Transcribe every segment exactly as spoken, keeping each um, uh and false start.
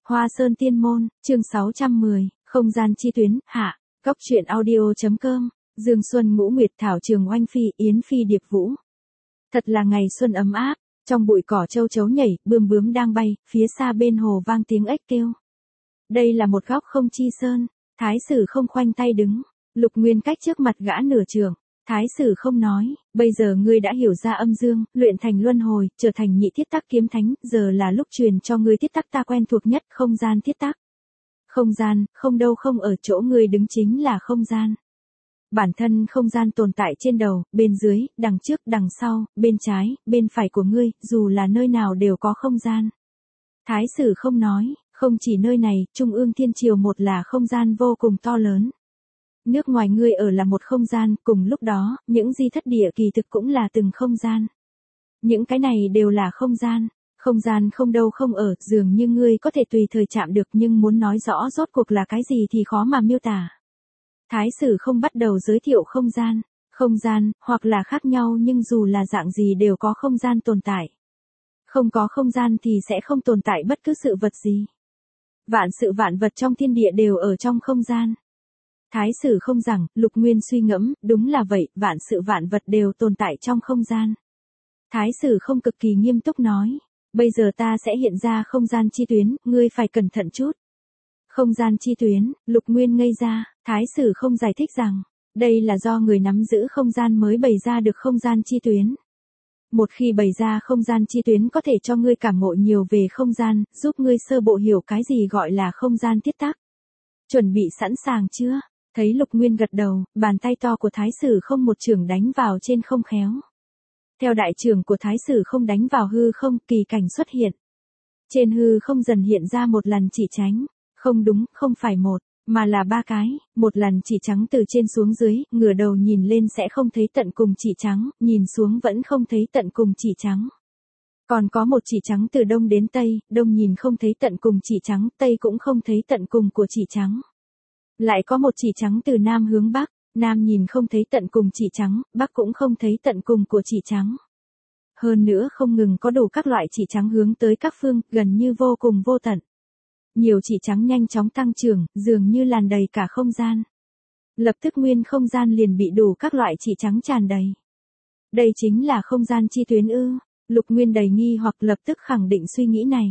Hoa Sơn Tiên Môn, chương sáu trăm mười, không gian chi tuyến, hạ, Cóc truyện audio.com, Dương Xuân Ngũ Nguyệt Thảo Trường Oanh Phi, Yến Phi Điệp Vũ. Thật là ngày xuân ấm áp, trong bụi cỏ châu chấu nhảy, bươm bướm đang bay, phía xa bên hồ vang tiếng ếch kêu. Đây là một góc không chi sơn, Thái Sử không khoanh tay đứng, Lục Nguyên cách trước mặt gã nửa trường. Thái Sử không nói, bây giờ ngươi đã hiểu ra âm dương, luyện thành luân hồi, trở thành nhị thiết tắc kiếm thánh, giờ là lúc truyền cho ngươi thiết tắc ta quen thuộc nhất, không gian thiết tắc. Không gian, không đâu không ở chỗ ngươi đứng chính là không gian. Bản thân không gian tồn tại trên đầu, bên dưới, đằng trước, đằng sau, bên trái, bên phải của ngươi, dù là nơi nào đều có không gian. Thái Sử không nói, không chỉ nơi này, Trung ương Thiên Triều một là không gian vô cùng to lớn. Nước ngoài ngươi ở là một không gian, cùng lúc đó, những di thất địa kỳ thực cũng là từng không gian. Những cái này đều là không gian, không gian không đâu không ở, dường như ngươi có thể tùy thời chạm được nhưng muốn nói rõ rốt cuộc là cái gì thì khó mà miêu tả. Thái Sử không bắt đầu giới thiệu không gian, không gian, hoặc là khác nhau nhưng dù là dạng gì đều có không gian tồn tại. Không có không gian thì sẽ không tồn tại bất cứ sự vật gì. Vạn sự vạn vật trong thiên địa đều ở trong không gian. Thái Sử không rằng, Lục Nguyên suy ngẫm, đúng là vậy, vạn sự vạn vật đều tồn tại trong không gian. Thái Sử không cực kỳ nghiêm túc nói, bây giờ ta sẽ hiện ra không gian chi tuyến, ngươi phải cẩn thận chút. Không gian chi tuyến, Lục Nguyên ngây ra, Thái Sử không giải thích rằng, đây là do người nắm giữ không gian mới bày ra được không gian chi tuyến. Một khi bày ra không gian chi tuyến có thể cho ngươi cảm ngộ nhiều về không gian, giúp ngươi sơ bộ hiểu cái gì gọi là không gian thiết tắc. Chuẩn bị sẵn sàng chưa? Thấy Lục Nguyên gật đầu, bàn tay to của Thái Sử không một chưởng đánh vào trên không khéo. Theo đại trưởng của Thái Sử không đánh vào hư không, kỳ cảnh xuất hiện. Trên hư không dần hiện ra một lần chỉ tránh. Không đúng, không phải một, mà là ba cái, một lần chỉ trắng từ trên xuống dưới, ngửa đầu nhìn lên sẽ không thấy tận cùng chỉ trắng, nhìn xuống vẫn không thấy tận cùng chỉ trắng. Còn có một chỉ trắng từ đông đến tây, đông nhìn không thấy tận cùng chỉ trắng, tây cũng không thấy tận cùng của chỉ trắng. Lại có một chỉ trắng từ nam hướng bắc, nam nhìn không thấy tận cùng chỉ trắng, bắc cũng không thấy tận cùng của chỉ trắng. Hơn nữa không ngừng có đủ các loại chỉ trắng hướng tới các phương, gần như vô cùng vô tận. Nhiều chỉ trắng nhanh chóng tăng trưởng, dường như làn đầy cả không gian. Lập tức nguyên không gian liền bị đủ các loại chỉ trắng tràn đầy. Đây chính là không gian chi tuyến ư? Lục Nguyên đầy nghi hoặc lập tức khẳng định suy nghĩ này.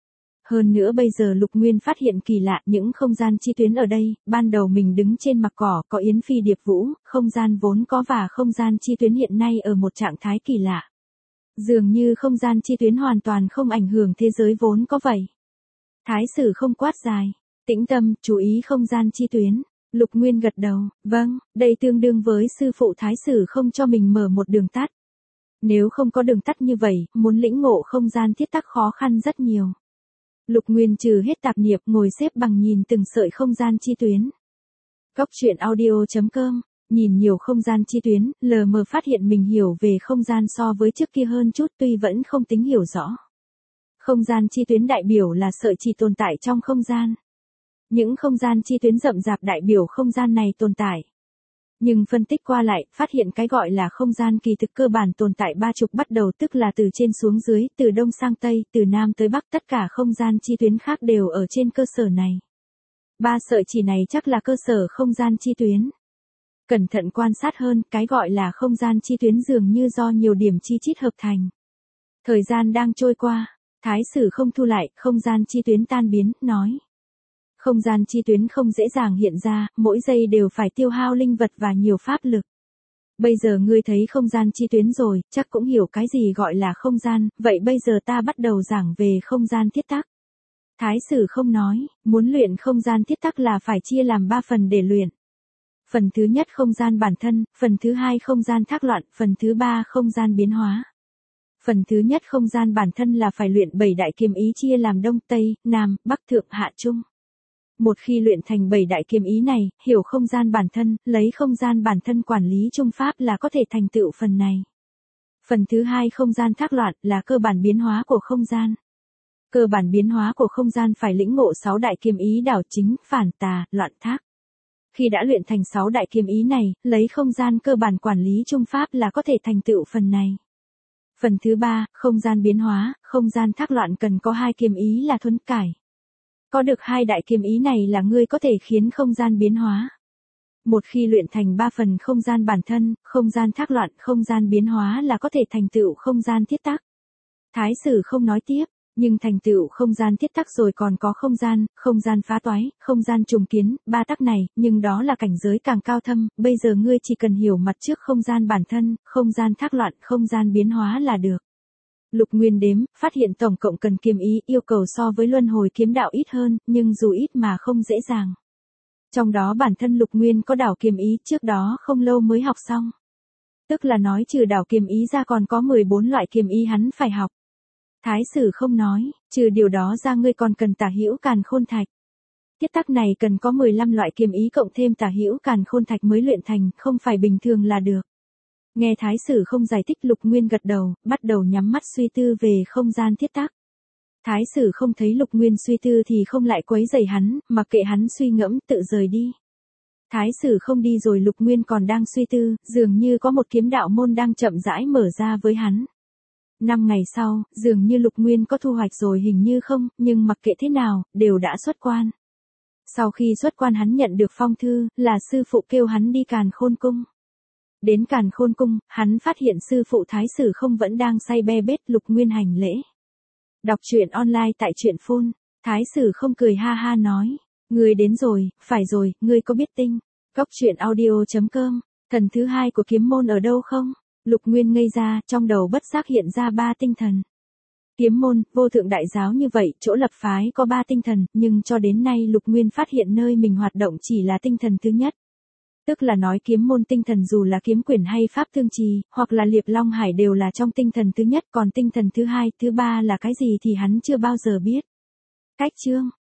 Hơn nữa bây giờ Lục Nguyên phát hiện kỳ lạ, những không gian chi tuyến ở đây, ban đầu mình đứng trên mặt cỏ, có Yến Phi Điệp Vũ, không gian vốn có và không gian chi tuyến hiện nay ở một trạng thái kỳ lạ. Dường như không gian chi tuyến hoàn toàn không ảnh hưởng thế giới vốn có vậy. Thái Sử không quát dài, tĩnh tâm, chú ý không gian chi tuyến. Lục Nguyên gật đầu, vâng, đây tương đương với sư phụ Thái Sử không cho mình mở một đường tắt. Nếu không có đường tắt như vậy, muốn lĩnh ngộ không gian thiết tắc khó khăn rất nhiều. Lục Nguyên trừ hết tạp niệm, ngồi xếp bằng nhìn từng sợi không gian chi tuyến. Cóc truyện audio.com, nhìn nhiều không gian chi tuyến, lờ mờ phát hiện mình hiểu về không gian so với trước kia hơn chút tuy vẫn không tính hiểu rõ. Không gian chi tuyến đại biểu là sợi chỉ tồn tại trong không gian. Những không gian chi tuyến rậm rạp đại biểu không gian này tồn tại. Nhưng phân tích qua lại, phát hiện cái gọi là không gian kỳ thực cơ bản tồn tại ba trục bắt đầu tức là từ trên xuống dưới, từ đông sang tây, từ nam tới bắc, tất cả không gian chi tuyến khác đều ở trên cơ sở này. Ba sợi chỉ này chắc là cơ sở không gian chi tuyến. Cẩn thận quan sát hơn, cái gọi là không gian chi tuyến dường như do nhiều điểm chi chít hợp thành. Thời gian đang trôi qua. Thái Sử không thu lại, không gian chi tuyến tan biến, nói. Không gian chi tuyến không dễ dàng hiện ra, mỗi giây đều phải tiêu hao linh vật và nhiều pháp lực. Bây giờ ngươi thấy không gian chi tuyến rồi, chắc cũng hiểu cái gì gọi là không gian, vậy bây giờ ta bắt đầu giảng về không gian thiết tắc. Thái Sử không nói, muốn luyện không gian thiết tắc là phải chia làm ba phần để luyện. Phần thứ nhất không gian bản thân, phần thứ hai không gian thác loạn, phần thứ ba không gian biến hóa. Phần thứ nhất không gian bản thân là phải luyện bảy đại kiếm ý chia làm đông, tây, nam, bắc, thượng, hạ, trung. Một khi luyện thành bảy đại kiếm ý này, hiểu không gian bản thân, lấy không gian bản thân quản lý trung pháp là có thể thành tựu phần này. Phần thứ hai không gian thác loạn là cơ bản biến hóa của không gian. Cơ bản biến hóa của không gian phải lĩnh ngộ sáu đại kiếm ý đảo chính, phản, tà, loạn, thác. Khi đã luyện thành sáu đại kiếm ý này, lấy không gian cơ bản quản lý trung pháp là có thể thành tựu phần này. Phần thứ ba, không gian biến hóa, không gian thác loạn cần có hai kiếm ý là thuấn cải. Có được hai đại kiếm ý này là ngươi có thể khiến không gian biến hóa. Một khi luyện thành ba phần không gian bản thân, không gian thác loạn, không gian biến hóa là có thể thành tựu không gian thiết tắc. Thái sử không nói tiếp, nhưng thành tựu không gian thiết tắc rồi còn có không gian, không gian phá toái, không gian trùng kiến, ba tắc này, nhưng đó là cảnh giới càng cao thâm, bây giờ ngươi chỉ cần hiểu mặt trước không gian bản thân, không gian thác loạn, không gian biến hóa là được. Lục Nguyên đếm, phát hiện tổng cộng cần kiếm ý yêu cầu so với luân hồi kiếm đạo ít hơn, nhưng dù ít mà không dễ dàng. Trong đó bản thân Lục Nguyên có đảo kiếm ý trước đó không lâu mới học xong. Tức là nói trừ đảo kiếm ý ra còn có mười bốn loại kiếm ý hắn phải học. Thái sử không nói, trừ điều đó ra ngươi còn cần tả hữu càn khôn thạch. Thiết tắc này cần có mười lăm loại kiếm ý cộng thêm tả hữu càn khôn thạch mới luyện thành, không phải bình thường là được. Nghe Thái sử không giải thích, Lục Nguyên gật đầu, bắt đầu nhắm mắt suy tư về không gian thiết tắc. Thái sử không thấy Lục Nguyên suy tư thì không lại quấy rầy hắn, mặc kệ hắn suy ngẫm tự rời đi. Thái sử không đi rồi Lục Nguyên còn đang suy tư, dường như có một kiếm đạo môn đang chậm rãi mở ra với hắn. Năm ngày sau, dường như Lục Nguyên có thu hoạch rồi hình như không, nhưng mặc kệ thế nào, đều đã xuất quan. Sau khi xuất quan hắn nhận được phong thư, là sư phụ kêu hắn đi Càn Khôn Cung. Đến Càn Khôn Cung, hắn phát hiện sư phụ Thái sử không vẫn đang say be bết. Lục Nguyên hành lễ. Đọc truyện online tại truyện phun, Thái sử không cười ha ha nói, ngươi đến rồi, phải rồi, ngươi có biết tinh, góc truyện audio chấm com, thần thứ hai của kiếm môn ở đâu không? Lục Nguyên ngây ra, trong đầu bất giác hiện ra ba tinh thần. Kiếm môn, vô thượng đại giáo như vậy, chỗ lập phái có ba tinh thần, nhưng cho đến nay Lục Nguyên phát hiện nơi mình hoạt động chỉ là tinh thần thứ nhất. Tức là nói kiếm môn tinh thần dù là kiếm quyển hay pháp thương trì, hoặc là liệp long hải đều là trong tinh thần thứ nhất, còn tinh thần thứ hai, thứ ba là cái gì thì hắn chưa bao giờ biết. Cách chương